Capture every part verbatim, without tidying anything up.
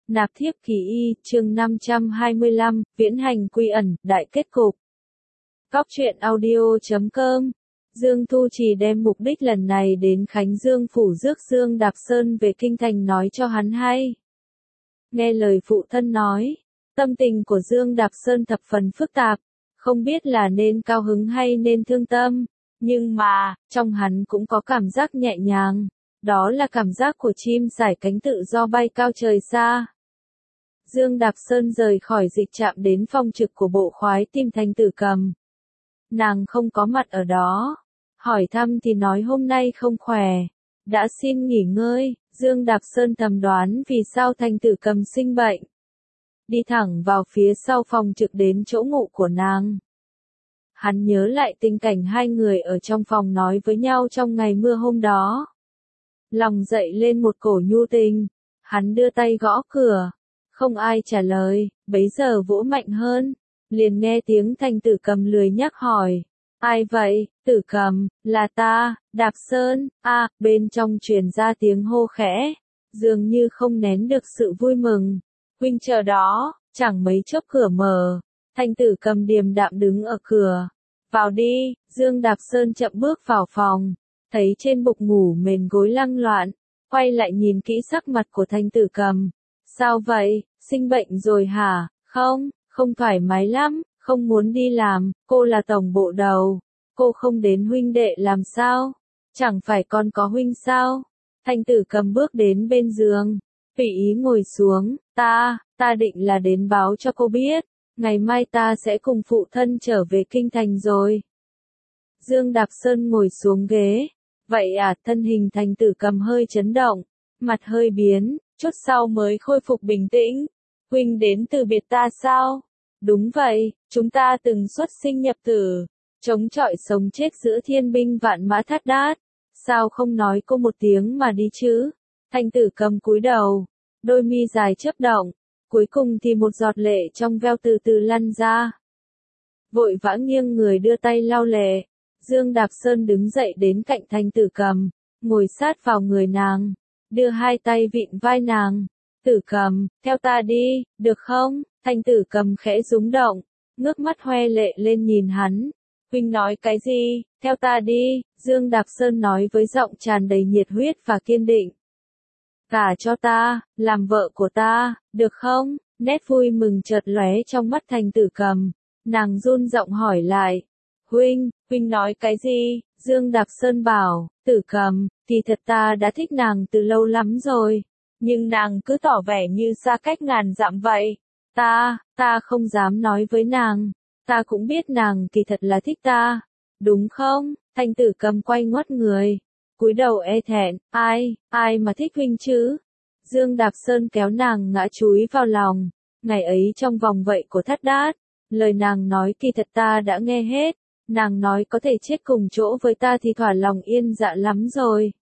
Nạp thiếp kỳ y, chương năm trăm hai mươi lăm, viễn hành quy ẩn, đại kết cục. Góc truyện audio chấm com. Dương Thu Trì đem mục đích lần này đến Khánh Dương phủ rước Dương Đạp Sơn về kinh thành nói cho hắn hay. Nghe lời phụ thân nói, tâm tình của Dương Đạp Sơn thập phần phức tạp, không biết là nên cao hứng hay nên thương tâm, nhưng mà, trong hắn cũng có cảm giác nhẹ nhàng, đó là cảm giác của chim sải cánh tự do bay cao trời xa. Dương Đạp Sơn rời khỏi dịch trạm đến phòng trực của bộ khoái tìm Thanh Tử Cầm. Nàng không có mặt ở đó. Hỏi thăm thì nói hôm nay không khỏe. Đã xin nghỉ ngơi. Dương Đạp Sơn thầm đoán vì sao Thanh Tử Cầm sinh bệnh. Đi thẳng vào phía sau phòng trực đến chỗ ngủ của nàng. Hắn nhớ lại tình cảnh hai người ở trong phòng nói với nhau trong ngày mưa hôm đó. Lòng dậy lên một cổ nhu tình. Hắn đưa tay gõ cửa. Không ai trả lời, bấy giờ vỗ mạnh hơn, liền nghe tiếng Thanh Tử Cầm lười nhắc hỏi. Ai vậy, Tử Cầm, là ta, Đạp Sơn, a à, bên trong truyền ra tiếng hô khẽ, dường như không nén được sự vui mừng. Huynh chờ đó, chẳng mấy chốc cửa mở, Thanh Tử Cầm điềm đạm đứng ở cửa. Vào đi, Dương Đạp Sơn chậm bước vào phòng, thấy trên bục ngủ mền gối lăng loạn, quay lại nhìn kỹ sắc mặt của Thanh Tử Cầm. Sao vậy, sinh bệnh rồi hả? Không, không thoải mái lắm, không muốn đi làm, cô là tổng bộ đầu, cô không đến huynh đệ làm sao? Chẳng phải con có huynh sao? Thanh Tử Cầm bước đến bên giường, tùy ý ngồi xuống, ta, ta định là đến báo cho cô biết, ngày mai ta sẽ cùng phụ thân trở về kinh thành rồi. Dương Đạp Sơn ngồi xuống ghế, vậy à, thân hình Thanh Tử Cầm hơi chấn động, mặt hơi biến. Chút sau mới khôi phục bình tĩnh. Huynh đến từ biệt ta sao? Đúng vậy, chúng ta từng xuất sinh nhập tử, chống chọi sống chết giữa thiên binh vạn mã Thát Đát. Sao không nói cô một tiếng mà đi chứ? Thanh Tử Cầm cúi đầu, đôi mi dài chớp động, cuối cùng thì một giọt lệ trong veo từ từ lăn ra. Vội vã nghiêng người đưa tay lau lệ, Dương Đạp Sơn đứng dậy đến cạnh Thanh Tử Cầm, ngồi sát vào người nàng. Đưa hai tay vịn vai nàng. Tử Cầm, theo ta đi, được không? Thanh Tử Cầm khẽ rúng động, ngước mắt hoe lệ lên nhìn hắn. Huynh nói cái gì? Theo ta đi, Dương Đạp Sơn nói với giọng tràn đầy nhiệt huyết và kiên định. Gả cho ta, làm vợ của ta, được không? Nét vui mừng chợt lóe trong mắt Thanh Tử Cầm. Nàng run giọng hỏi lại. Huynh, huynh nói cái gì? Dương Đạp Sơn bảo, Tử Cầm, thì thật ta đã thích nàng từ lâu lắm rồi. Nhưng nàng cứ tỏ vẻ như xa cách ngàn dặm vậy. Ta, ta không dám nói với nàng. Ta cũng biết nàng kỳ thật là thích ta. Đúng không? Thanh Tử Cầm quay ngoắt người. Cúi đầu e thẹn, ai, ai mà thích huynh chứ? Dương Đạp Sơn kéo nàng ngã chúi vào lòng. Ngày ấy trong vòng vậy của Thát Đát, lời nàng nói kỳ thật ta đã nghe hết. Nàng nói có thể chết cùng chỗ với ta thì thỏa lòng yên dạ lắm rồi.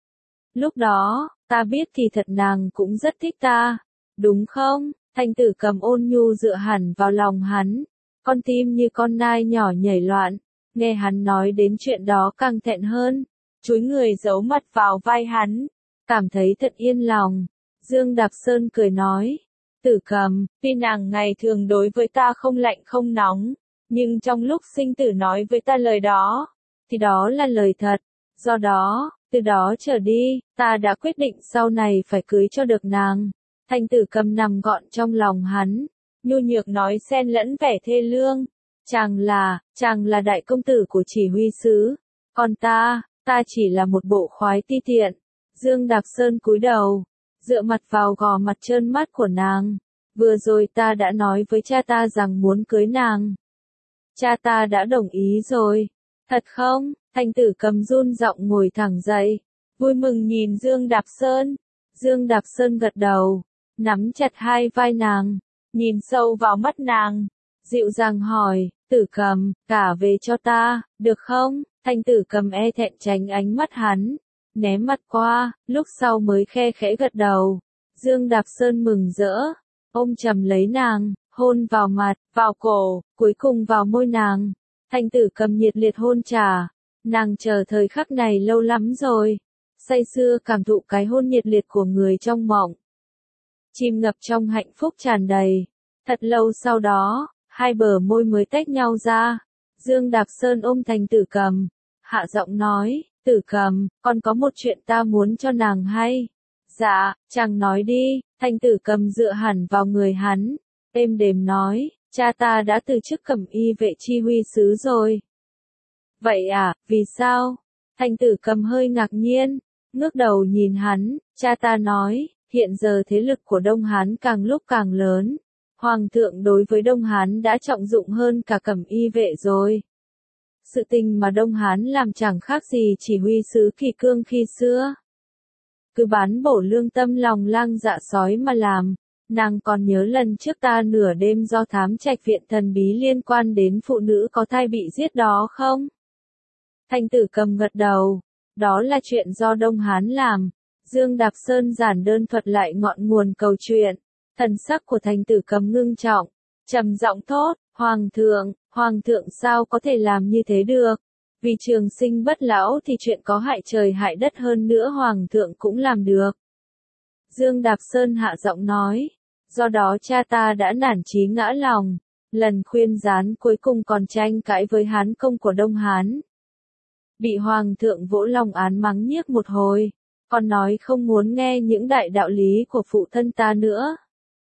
Lúc đó, ta biết kỳ thật nàng cũng rất thích ta. Đúng không? Thanh Tử Cầm ôn nhu dựa hẳn vào lòng hắn. Con tim như con nai nhỏ nhảy loạn. Nghe hắn nói đến chuyện đó càng thẹn hơn. Chúi người giấu mặt vào vai hắn. Cảm thấy thật yên lòng. Dương Đạp Sơn cười nói. Tử Cầm, tuy nàng ngày thường đối với ta không lạnh không nóng. Nhưng trong lúc sinh tử nói với ta lời đó, thì đó là lời thật. Do đó, từ đó trở đi, ta đã quyết định sau này phải cưới cho được nàng. Thanh Tử Cầm nằm gọn trong lòng hắn, nhu nhược nói xen lẫn vẻ thê lương. Chàng là, chàng là đại công tử của chỉ huy sứ. Còn ta, ta chỉ là một bộ khoái ti tiện. Dương Đạp Sơn cúi đầu, dựa mặt vào gò mặt trơn mát của nàng. Vừa rồi ta đã nói với cha ta rằng muốn cưới nàng. Cha ta đã đồng ý rồi. Thật không? Thanh Tử Cầm run giọng ngồi thẳng dậy. Vui mừng nhìn Dương Đạp Sơn. Dương Đạp Sơn gật đầu. Nắm chặt hai vai nàng. Nhìn sâu vào mắt nàng. Dịu dàng hỏi. Tử Cầm, cả về cho ta, được không? Thanh Tử Cầm e thẹn tránh ánh mắt hắn. Ném mặt qua, lúc sau mới khe khẽ gật đầu. Dương Đạp Sơn mừng rỡ. Ôm chầm lấy nàng. Hôn vào mặt, vào cổ, cuối cùng vào môi nàng. Thanh Tử Cầm nhiệt liệt hôn trả. Nàng chờ thời khắc này lâu lắm rồi. Say sưa cảm thụ cái hôn nhiệt liệt của người trong mộng. chìm ngập trong hạnh phúc tràn đầy. Thật lâu sau đó, hai bờ môi mới tách nhau ra. Dương Đạp Sơn ôm Thành Tử Cầm, hạ giọng nói, Tử Cầm, con có một chuyện ta muốn cho nàng hay. Dạ, chàng nói đi. Thành Tử Cầm dựa hẳn vào người hắn, êm đềm nói, cha ta đã từ chức Cẩm Y vệ chi huy sứ rồi. Vậy à, vì sao? Thành Tử Cầm hơi ngạc nhiên, ngước đầu nhìn hắn, cha ta nói, hiện giờ thế lực của Đông Hán càng lúc càng lớn. Hoàng thượng đối với Đông Hán đã trọng dụng hơn cả Cẩm Y vệ rồi. Sự tình mà Đông Hán làm chẳng khác gì chỉ huy sứ Kỳ Cương khi xưa. Cứ bán bổ lương tâm lòng lang dạ sói mà làm. Nàng còn nhớ lần trước ta nửa đêm do thám trạch viện thần bí liên quan đến phụ nữ có thai bị giết đó không? Thành Tử Cầm gật đầu. Đó là chuyện do Đông Hán làm. Dương Đạp Sơn giản đơn thuật lại ngọn nguồn câu chuyện. Thần sắc của Thành Tử Cầm ngưng trọng, trầm giọng thốt, Hoàng thượng, Hoàng thượng sao có thể làm như thế được? Vì trường sinh bất lão thì chuyện có hại trời hại đất hơn nữa Hoàng thượng cũng làm được. Dương Đạp Sơn hạ giọng nói, do đó cha ta đã nản chí ngã lòng, lần khuyên gián cuối cùng còn tranh cãi với Hán công của Đông Hán. Bị Hoàng thượng vỗ lòng án mắng nhiếc một hồi, còn nói không muốn nghe những đại đạo lý của phụ thân ta nữa.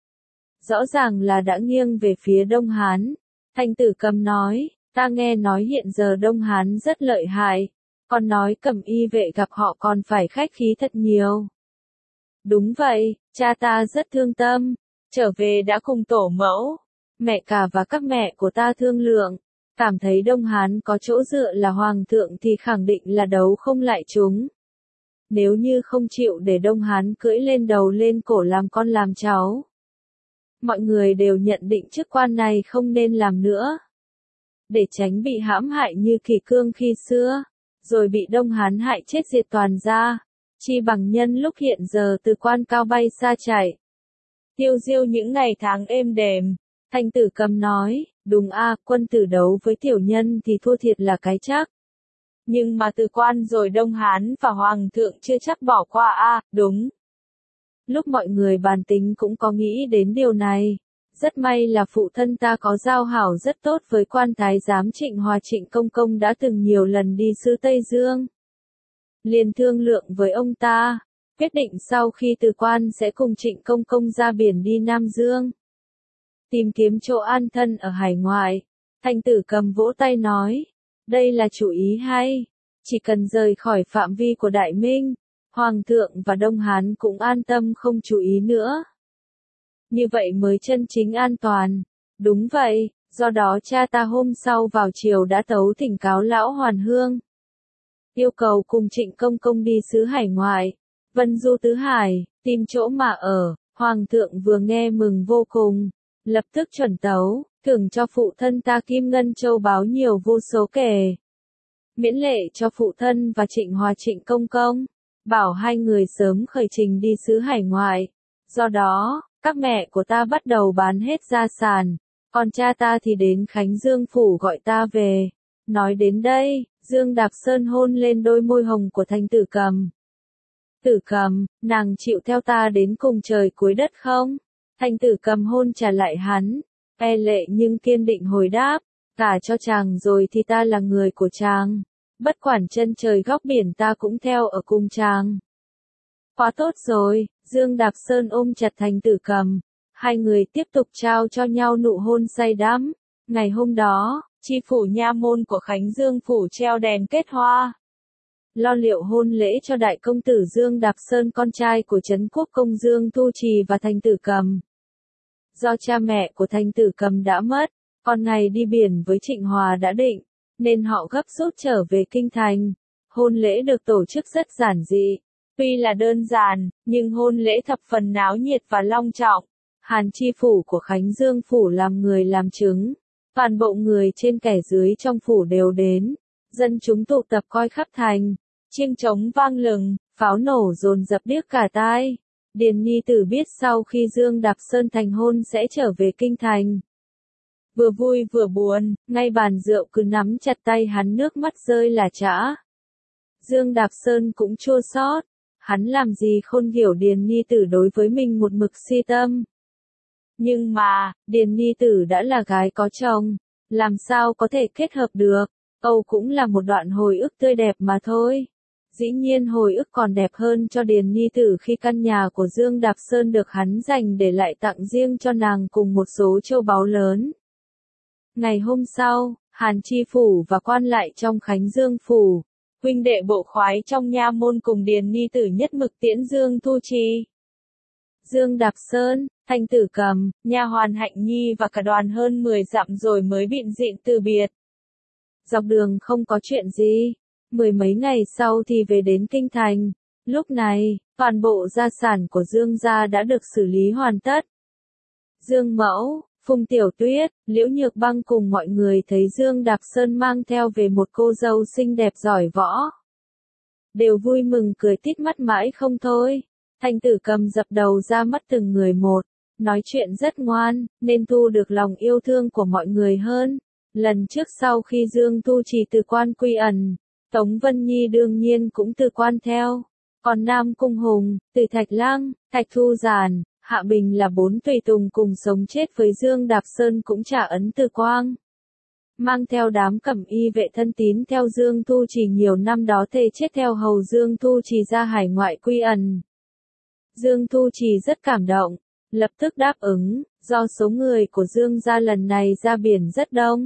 Rõ ràng là đã nghiêng về phía Đông Hán. Thành Tử Cầm nói, ta nghe nói hiện giờ Đông Hán rất lợi hại, còn nói Cẩm Y vệ gặp họ còn phải khách khí thật nhiều. Đúng vậy, cha ta rất thương tâm, trở về đã cùng tổ mẫu, mẹ cả và các mẹ của ta thương lượng, cảm thấy Đông Hán có chỗ dựa là Hoàng thượng thì khẳng định là đấu không lại chúng. Nếu như không chịu để Đông Hán cưỡi lên đầu lên cổ làm con làm cháu. Mọi người đều nhận định chức quan này không nên làm nữa. Để tránh bị hãm hại như Kỳ Cương khi xưa, rồi bị Đông Hán hại chết diệt toàn ra, chi bằng nhân lúc hiện giờ từ quan cao bay xa chạy. Tiêu diêu những ngày tháng êm đềm, Thành Tử Cầm nói, đúng a, quân tử đấu với tiểu nhân thì thua thiệt là cái chắc. Nhưng mà từ quan rồi Đông Hán và Hoàng thượng chưa chắc bỏ qua a, đúng. Lúc mọi người bàn tính cũng có nghĩ đến điều này. Rất may là phụ thân ta có giao hảo rất tốt với quan thái giám Trịnh Hòa Trịnh Công Công đã từng nhiều lần đi xứ Tây Dương. Liền thương lượng với ông ta, quyết định sau khi từ quan sẽ cùng Trịnh Công Công ra biển đi Nam Dương. Tìm kiếm chỗ an thân ở hải ngoại. Thành Tử Cầm vỗ tay nói, đây là chủ ý hay, chỉ cần rời khỏi phạm vi của Đại Minh, Hoàng thượng và Đông Hán cũng an tâm không chú ý nữa. Như vậy mới chân chính an toàn. Đúng vậy, do đó cha ta hôm sau vào chiều đã tấu thỉnh cáo lão Hoàn Hương. Yêu cầu cùng Trịnh Công Công đi xứ hải ngoại, vân du tứ hải, tìm chỗ mà ở. Hoàng thượng vừa nghe mừng vô cùng, lập tức chuẩn tấu, thưởng cho phụ thân ta kim ngân châu báu nhiều vô số kể. Miễn lệ cho phụ thân và Trịnh Hòa Trịnh Công Công, bảo hai người sớm khởi trình đi xứ hải ngoại. Do đó, các mẹ của ta bắt đầu bán hết gia sản, còn cha ta thì đến Khánh Dương phủ gọi ta về. Nói đến đây, Dương Đạp Sơn hôn lên đôi môi hồng của Thành Tử Cầm. Tử Cầm, nàng chịu theo ta đến cùng trời cuối đất không? Thành Tử Cầm hôn trả lại hắn, e lệ nhưng kiên định hồi đáp, cả cho chàng rồi thì ta là người của chàng. Bất quản chân trời góc biển ta cũng theo ở cùng chàng. Quá tốt rồi, Dương Đạp Sơn ôm chặt Thành Tử Cầm. Hai người tiếp tục trao cho nhau nụ hôn say đắm. Ngày hôm đó, chi phủ nha môn của Khánh Dương phủ treo đèn kết hoa. Lo liệu hôn lễ cho đại công tử Dương Đạp Sơn con trai của Trấn Quốc công Dương Thu Trì và Thành Tử Cầm. Do cha mẹ của Thành Tử Cầm đã mất, còn ngày đi biển với Trịnh Hòa đã định, nên họ gấp rút trở về kinh thành. Hôn lễ được tổ chức rất giản dị. Tuy là đơn giản, nhưng hôn lễ thập phần náo nhiệt và long trọng. Hàn chi phủ của Khánh Dương phủ làm người làm chứng. Toàn bộ người trên kẻ dưới trong phủ đều đến. Dân chúng tụ tập coi khắp thành. Chiêng trống vang lừng, pháo nổ dồn dập điếc cả tai. Điền Nhi Tử biết sau khi Dương Đạp Sơn thành hôn sẽ trở về kinh thành. Vừa vui vừa buồn, ngay bàn rượu cứ nắm chặt tay hắn nước mắt rơi là chã. Dương Đạp Sơn cũng chua xót, hắn làm gì khôn hiểu Điền Nhi Tử đối với mình một mực si tâm. Nhưng mà, Điền Nhi Tử đã là gái có chồng, làm sao có thể kết hợp được, Âu cũng là một đoạn hồi ức tươi đẹp mà thôi. Dĩ nhiên hồi ức còn đẹp hơn cho Điền Nhi Tử khi căn nhà của Dương Đạp Sơn được hắn dành để lại tặng riêng cho nàng cùng một số châu báu lớn. Ngày hôm sau, Hàn Chi Phủ và quan lại trong Khánh Dương Phủ, huynh đệ bộ khoái trong nha môn cùng Điền Nhi Tử nhất mực tiễn Dương Thu Trì. Dương Đạp Sơn, Thanh Tử Cầm, nha hoàn Hạnh Nhi và cả đoàn hơn mười dặm rồi mới bịn dịn từ biệt. Dọc đường không có chuyện gì, mười mấy ngày sau thì về đến Kinh Thành. Lúc này, toàn bộ gia sản của Dương gia đã được xử lý hoàn tất. Dương Mẫu, Phùng Tiểu Tuyết, Liễu Nhược Băng cùng mọi người thấy Dương Đạp Sơn mang theo về một cô dâu xinh đẹp giỏi võ. Đều vui mừng cười tít mắt mãi không thôi. Thanh Tử Cầm dập đầu ra mắt từng người một, nói chuyện rất ngoan, nên thu được lòng yêu thương của mọi người hơn. Lần trước sau khi Dương Thu Trì từ quan quy ẩn, Tống Vân Nhi đương nhiên cũng từ quan theo. Còn Nam Cung Hùng, Từ Thạch Lang, Thạch Thu Giản, Hạ Bình là bốn tùy tùng cùng sống chết với Dương Đạp Sơn cũng trả ấn từ quang. Mang theo đám cẩm y vệ thân tín theo Dương Thu Trì nhiều năm đó thề chết theo hầu Dương Thu Trì ra hải ngoại quy ẩn. Dương Thu Trì rất cảm động, lập tức đáp ứng, do số người của Dương gia lần này ra biển rất đông,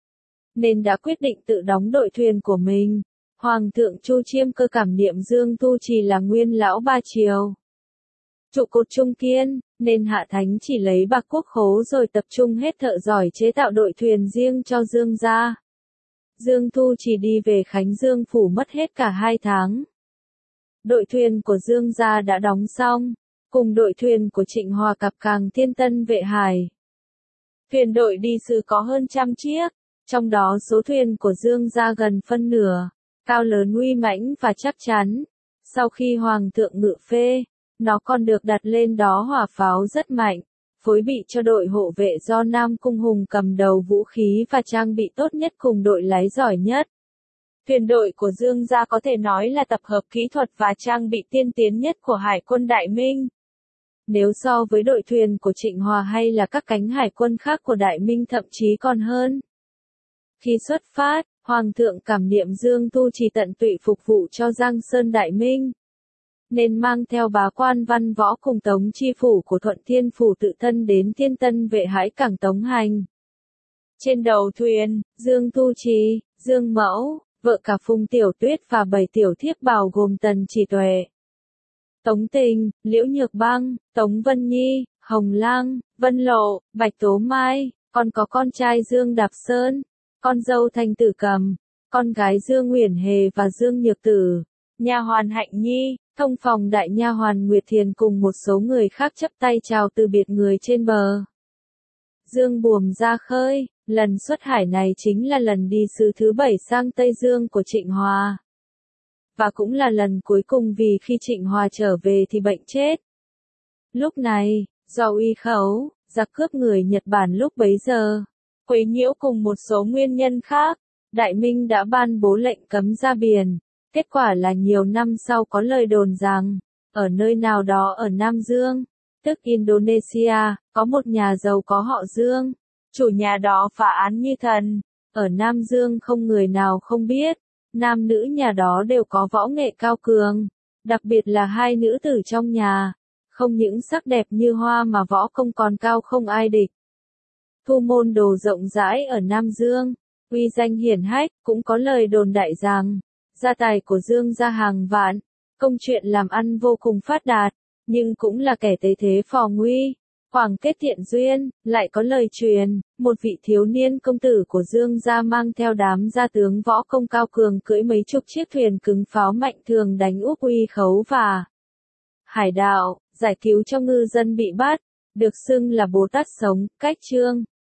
nên đã quyết định tự đóng đội thuyền của mình. Hoàng thượng Chu Chiêm Cơ cảm niệm Dương Thu Trì là nguyên lão ba triều, trụ cột trung kiên, nên hạ thánh chỉ lấy bạc quốc khố rồi tập trung hết thợ giỏi chế tạo đội thuyền riêng cho Dương gia. Dương Thu Trì đi về Khánh Dương Phủ mất hết cả hai tháng. Đội thuyền của Dương gia đã đóng xong, cùng đội thuyền của Trịnh Hòa cập càng Thiên Tân Vệ Hải. Thuyền đội đi sứ có hơn trăm chiếc, trong đó số thuyền của Dương gia gần phân nửa, cao lớn uy mãnh và chắc chắn. Sau khi Hoàng thượng ngự phê, nó còn được đặt lên đó hỏa pháo rất mạnh, phối bị cho đội hộ vệ do Nam Cung Hùng cầm đầu vũ khí và trang bị tốt nhất cùng đội lái giỏi nhất. Thuyền đội của Dương gia có thể nói là tập hợp kỹ thuật và trang bị tiên tiến nhất của Hải quân Đại Minh. Nếu so với đội thuyền của Trịnh Hòa hay là các cánh hải quân khác của Đại Minh thậm chí còn hơn. Khi xuất phát, Hoàng thượng cảm niệm Dương Thu Trì tận tụy phục vụ cho Giang Sơn Đại Minh, nên mang theo bá quan Văn Võ cùng Tống Chi Phủ của Thuận Thiên Phủ tự thân đến Thiên Tân Vệ Hải cảng Tống Hành. Trên đầu thuyền, Dương Thu Trì, Dương Mẫu, vợ cả Phùng Tiểu Tuyết và bảy tiểu thiếp bao gồm Tần Chỉ Tuệ, Tống Tình, Liễu Nhược Băng, Tống Vân Nhi, Hồng Lang, Vân Lộ, Bạch Tố Mai, còn có con trai Dương Đạp Sơn, con dâu Thanh Tử Cầm, con gái Dương Uyển Hề và Dương Nhược Tử, nha hoàn Hạnh Nhi, thông phòng đại nha hoàn Nguyệt Thiền cùng một số người khác chấp tay chào từ biệt người trên bờ. Dương buồm ra khơi, lần xuất hải này chính là lần đi sứ thứ bảy sang Tây Dương của Trịnh Hòa. Và cũng là lần cuối cùng vì khi Trịnh Hòa trở về thì bệnh chết. Lúc này, do uy khấu, giặc cướp người Nhật Bản lúc bấy giờ, quấy nhiễu cùng một số nguyên nhân khác, Đại Minh đã ban bố lệnh cấm ra biển. Kết quả là nhiều năm sau có lời đồn rằng, ở nơi nào đó ở Nam Dương, tức Indonesia, có một nhà giàu có họ Dương. Chủ nhà đó phá án như thần. Ở Nam Dương không người nào không biết, nam nữ nhà đó đều có võ nghệ cao cường, đặc biệt là hai nữ tử trong nhà, không những sắc đẹp như hoa mà võ công còn cao không ai địch. Thu môn đồ rộng rãi ở Nam Dương, uy danh hiển hách, cũng có lời đồn đại rằng, gia tài của Dương gia hàng vạn, công chuyện làm ăn vô cùng phát đạt, nhưng cũng là kẻ tế thế phò nguy. Khoảng kết thiện duyên, lại có lời truyền, một vị thiếu niên công tử của Dương gia mang theo đám gia tướng võ công cao cường cưỡi mấy chục chiếc thuyền cứng pháo mạnh thường đánh úp uy khấu và hải đạo, giải cứu cho ngư dân bị bắt, được xưng là Bồ Tát sống, cách chương.